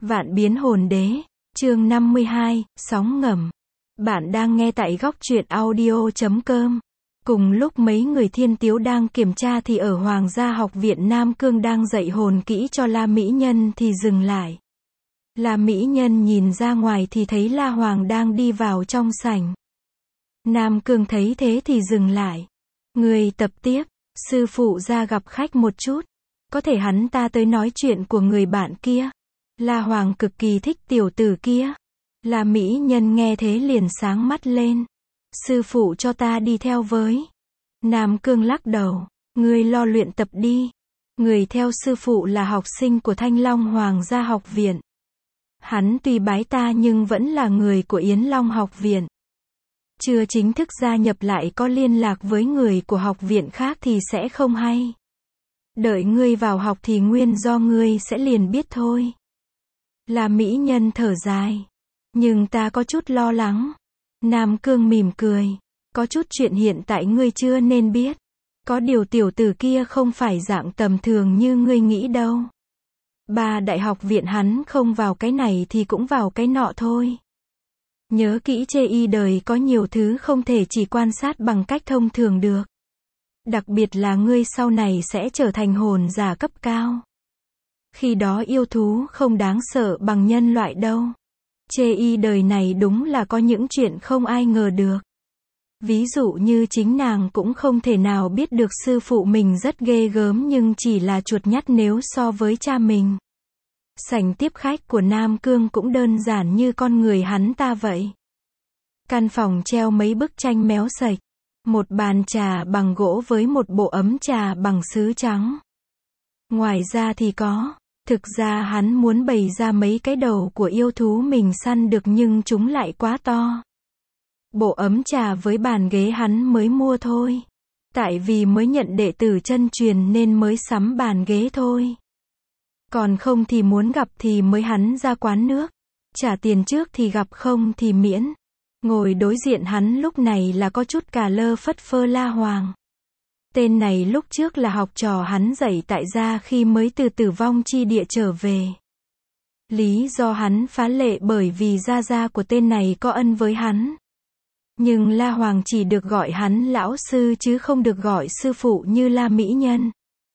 Vạn biến hồn đế, chương 52, sóng ngầm. Bạn đang nghe tại góc truyện audio.com. Cùng lúc mấy người thiên tiếu đang kiểm tra thì ở Hoàng gia học viện Nam Cương đang dạy hồn kỹ cho La Mỹ Nhân thì dừng lại. La Mỹ Nhân nhìn ra ngoài thì thấy La Hoàng đang đi vào trong sảnh. Nam Cương thấy thế thì dừng lại. Người tập tiếp, sư phụ ra gặp khách một chút. Có thể hắn ta tới nói chuyện của người bạn kia. La Hoàng cực kỳ thích tiểu tử kia. La Mỹ Nhân nghe thế liền sáng mắt lên. Sư phụ cho ta đi theo với. Nam Cương lắc đầu. Ngươi lo luyện tập đi. Người theo sư phụ là học sinh của Thanh Long Hoàng gia học viện. Hắn tuy bái ta nhưng vẫn là người của Yến Long học viện. Chưa chính thức gia nhập lại có liên lạc với người của học viện khác thì sẽ không hay. Đợi ngươi vào học thì nguyên do ngươi sẽ liền biết thôi. La Mỹ Nhân thở dài. Nhưng ta có chút lo lắng. Nam Cương mỉm cười. Có chút chuyện hiện tại ngươi chưa nên biết. Có điều tiểu tử kia không phải dạng tầm thường như ngươi nghĩ đâu. Ba đại học viện hắn không vào cái này thì cũng vào cái nọ thôi. Nhớ kỹ chê y đời có nhiều thứ không thể chỉ quan sát bằng cách thông thường được. Đặc biệt là ngươi sau này sẽ trở thành hồn giả cấp cao. Khi đó yêu thú không đáng sợ bằng nhân loại đâu. Chê y đời này đúng là có những chuyện không ai ngờ được. Ví dụ như chính nàng cũng không thể nào biết được sư phụ mình rất ghê gớm nhưng chỉ là chuột nhắt nếu so với cha mình. Sảnh tiếp khách của Nam Cương cũng đơn giản như con người hắn ta vậy. Căn phòng treo mấy bức tranh méo sạch. Một bàn trà bằng gỗ với một bộ ấm trà bằng sứ trắng. Ngoài ra thì thực ra hắn muốn bày ra mấy cái đầu của yêu thú mình săn được nhưng chúng lại quá to. Bộ ấm trà với bàn ghế hắn mới mua thôi. Tại vì mới nhận đệ tử chân truyền nên mới sắm bàn ghế thôi. Còn không thì muốn gặp thì mới hắn ra quán nước. Trả tiền trước thì gặp không thì miễn. Ngồi đối diện hắn lúc này là có chút cà lơ phất phơ La Hoàng. Tên này lúc trước là học trò hắn dạy tại gia khi mới từ tử vong chi địa trở về. Lý do hắn phá lệ bởi vì gia gia của tên này có ân với hắn. Nhưng La Hoàng chỉ được gọi hắn lão sư chứ không được gọi sư phụ như La Mỹ Nhân.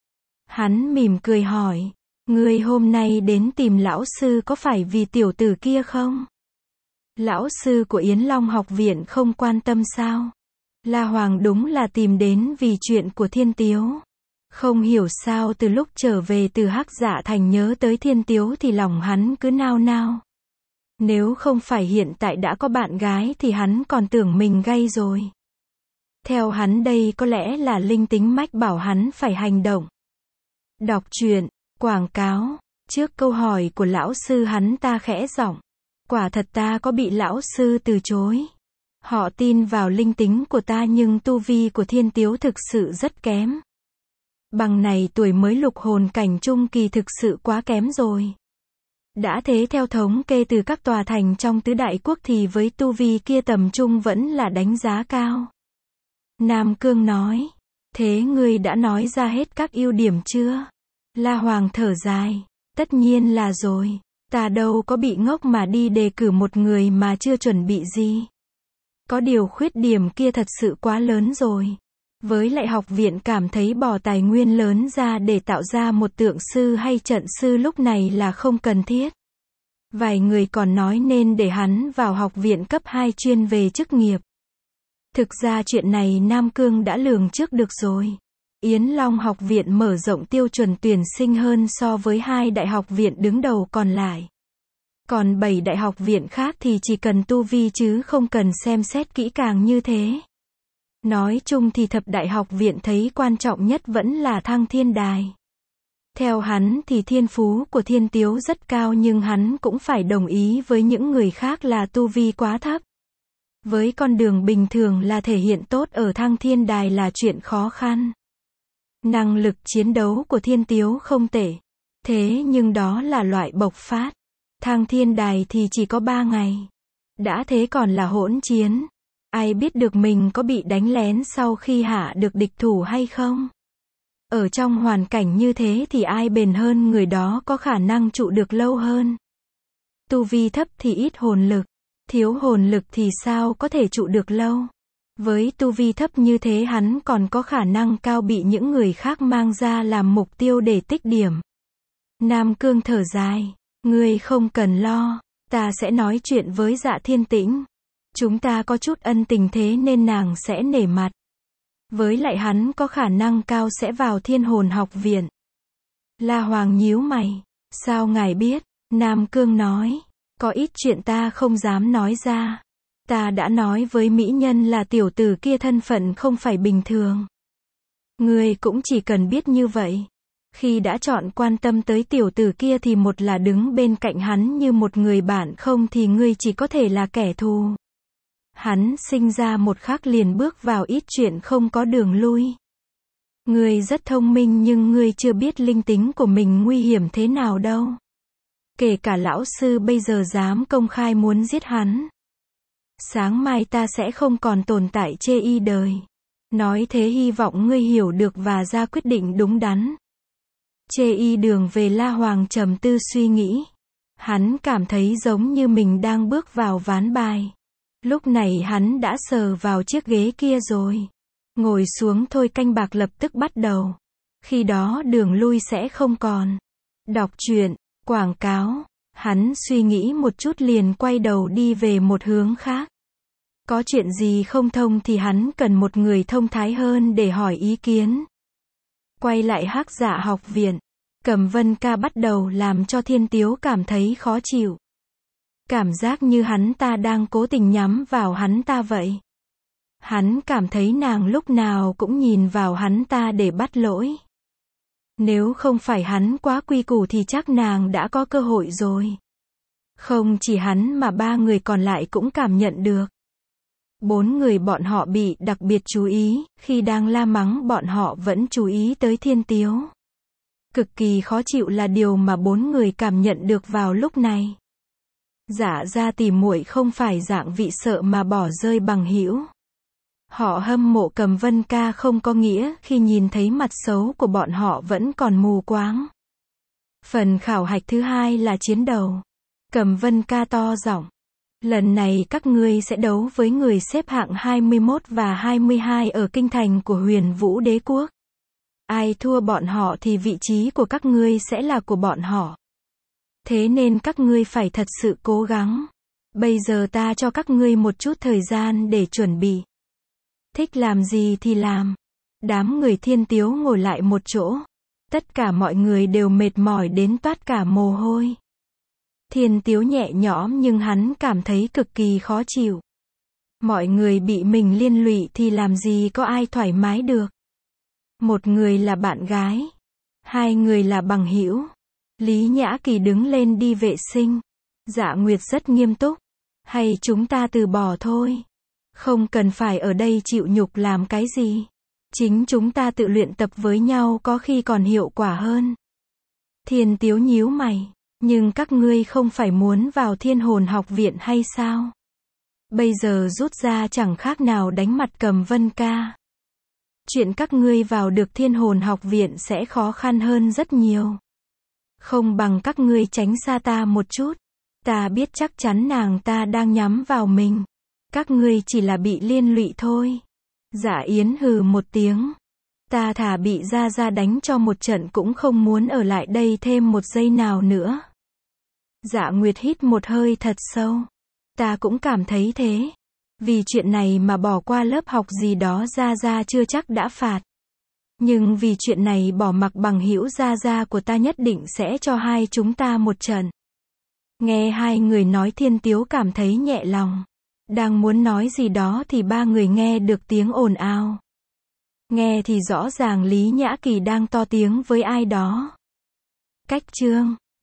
Hắn mỉm cười hỏi, ngươi hôm nay đến tìm lão sư có phải vì tiểu tử kia không? Lão sư của Yến Long học viện không quan tâm sao? La Hoàng đúng là tìm đến vì chuyện của Thiên Tiếu. Không hiểu sao từ lúc trở về từ Hắc Dạ Thành nhớ tới Thiên Tiếu thì lòng hắn cứ nao nao. Nếu không phải hiện tại đã có bạn gái thì hắn còn tưởng mình gay rồi. Theo hắn đây có lẽ là linh tính mách bảo hắn phải hành động. Đọc truyện, quảng cáo. Trước câu hỏi của lão sư hắn ta khẽ giọng. Quả thật ta có bị lão sư từ chối. Họ tin vào linh tính của ta nhưng tu vi của Thiên Tiếu thực sự rất kém. Bằng này tuổi mới lục hồn cảnh trung kỳ thực sự quá kém rồi. Đã thế theo thống kê từ các tòa thành trong tứ đại quốc thì với tu vi kia tầm trung vẫn là đánh giá cao. Nam Cương nói. Thế ngươi đã nói ra hết các ưu điểm chưa? La Hoàng thở dài. Tất nhiên là rồi. Ta đâu có bị ngốc mà đi đề cử một người mà chưa chuẩn bị gì. Có điều khuyết điểm kia thật sự quá lớn rồi. Với lại học viện cảm thấy bỏ tài nguyên lớn ra để tạo ra một tượng sư hay trận sư lúc này là không cần thiết. Vài người còn nói nên để hắn vào học viện cấp 2 chuyên về chức nghiệp. Thực ra chuyện này Nam Cương đã lường trước được rồi. Yến Long học viện mở rộng tiêu chuẩn tuyển sinh hơn so với 2 đại học viện đứng đầu còn lại. Còn 7 đại học viện khác thì chỉ cần tu vi chứ không cần xem xét kỹ càng như thế. Nói chung thì thập đại học viện thấy quan trọng nhất vẫn là Thăng Thiên Đài. Theo hắn thì thiên phú của Thiên Tiếu rất cao nhưng hắn cũng phải đồng ý với những người khác là tu vi quá thấp. Với con đường bình thường là thể hiện tốt ở Thăng Thiên Đài là chuyện khó khăn. Năng lực chiến đấu của Thiên Tiếu không tệ. Thế nhưng đó là loại bộc phát. Thăng Thiên Đài thì chỉ có 3 ngày. Đã thế còn là hỗn chiến. Ai biết được mình có bị đánh lén sau khi hạ được địch thủ hay không? Ở trong hoàn cảnh như thế thì ai bền hơn người đó có khả năng trụ được lâu hơn. Tu vi thấp thì ít hồn lực, thiếu hồn lực thì sao có thể trụ được lâu. Với tu vi thấp như thế hắn còn có khả năng cao bị những người khác mang ra làm mục tiêu để tích điểm. Nam Cương thở dài, ngươi không cần lo, ta sẽ nói chuyện với Dạ Thiên Tĩnh. Chúng ta có chút ân tình thế nên nàng sẽ nể mặt. Với lại hắn có khả năng cao sẽ vào Thiên Hồn Học Viện. La Hoàng nhíu mày, sao ngài biết? Nam Cương nói, có ít chuyện ta không dám nói ra. Ta đã nói với mỹ nhân là tiểu tử kia thân phận không phải bình thường. Ngươi cũng chỉ cần biết như vậy. Khi đã chọn quan tâm tới tiểu tử kia thì một là đứng bên cạnh hắn như một người bạn, không thì ngươi chỉ có thể là kẻ thù. Hắn sinh ra một khắc liền bước vào ít chuyện không có đường lui. Ngươi rất thông minh nhưng ngươi chưa biết linh tính của mình nguy hiểm thế nào đâu. Kể cả lão sư bây giờ dám công khai muốn giết hắn. Sáng mai ta sẽ không còn tồn tại chê y đời. Nói thế hy vọng ngươi hiểu được và ra quyết định đúng đắn. Chê y đường về La Hoàng trầm tư suy nghĩ. Hắn cảm thấy giống như mình đang bước vào ván bài. Lúc này hắn đã sờ vào chiếc ghế kia rồi. Ngồi xuống thôi, canh bạc lập tức bắt đầu. Khi đó đường lui sẽ không còn. Đọc truyện, quảng cáo. Hắn suy nghĩ một chút liền quay đầu đi về một hướng khác. Có chuyện gì không thông thì hắn cần một người thông thái hơn để hỏi ý kiến. Quay lại Hắc Dạ Học Viện, Cầm Vân Ca bắt đầu làm cho Thiên Tiếu cảm thấy khó chịu. Cảm giác như hắn ta đang cố tình nhắm vào hắn ta vậy. Hắn cảm thấy nàng lúc nào cũng nhìn vào hắn ta để bắt lỗi. Nếu không phải hắn quá quy củ thì chắc nàng đã có cơ hội rồi. Không chỉ hắn mà ba người còn lại cũng cảm nhận được. Bốn người bọn họ bị đặc biệt chú ý, khi đang la mắng bọn họ vẫn chú ý tới Thiên Tiếu. Cực kỳ khó chịu là điều mà bốn người cảm nhận được vào lúc này. Dạ ra tỉ muội không phải dạng vị sợ mà bỏ rơi bằng hữu. Họ hâm mộ Cầm Vân Ca không có nghĩa khi nhìn thấy mặt xấu của bọn họ vẫn còn mù quáng. Phần khảo hạch thứ hai là chiến đầu. Cầm Vân Ca to giọng. Lần này các ngươi sẽ đấu với người xếp hạng 21 và 22 ở kinh thành của Huyền Vũ Đế Quốc. Ai thua bọn họ thì vị trí của các ngươi sẽ là của bọn họ. Thế nên các ngươi phải thật sự cố gắng. Bây giờ ta cho các ngươi một chút thời gian để chuẩn bị. Thích làm gì thì làm. Đám người Thiên Tiếu ngồi lại một chỗ. Tất cả mọi người đều mệt mỏi đến toát cả mồ hôi. Thiên Tiếu nhẹ nhõm nhưng hắn cảm thấy cực kỳ khó chịu. Mọi người bị mình liên lụy thì làm gì có ai thoải mái được. Một người là bạn gái. Hai người là bằng hữu. Lý Nhã Kỳ đứng lên đi vệ sinh. Dạ Nguyệt rất nghiêm túc. Hay chúng ta từ bỏ thôi. Không cần phải ở đây chịu nhục làm cái gì. Chính chúng ta tự luyện tập với nhau có khi còn hiệu quả hơn. Thiên Tiếu nhíu mày. Nhưng các ngươi không phải muốn vào Thiên Hồn Học Viện hay sao? Bây giờ rút ra chẳng khác nào đánh mặt Cầm Vân Ca. Chuyện các ngươi vào được Thiên Hồn Học Viện sẽ khó khăn hơn rất nhiều. Không bằng các ngươi tránh xa ta một chút. Ta biết chắc chắn nàng ta đang nhắm vào mình. Các ngươi chỉ là bị liên lụy thôi. Dạ Yến hừ một tiếng. Ta thà bị Gia Gia đánh cho một trận cũng không muốn ở lại đây thêm một giây nào nữa. Dạ Nguyệt hít một hơi thật sâu. Ta cũng cảm thấy thế. Vì chuyện này mà bỏ qua lớp học gì đó Gia Gia chưa chắc đã phạt. Nhưng vì chuyện này bỏ mặc bằng hữu Gia Gia của ta nhất định sẽ cho hai chúng ta một trận. Nghe hai người nói Thiên Tiếu cảm thấy nhẹ lòng. Đang muốn nói gì đó thì ba người nghe được tiếng ồn ào. Nghe thì rõ ràng Lý Nhã Kỳ đang to tiếng với ai đó. Cách chương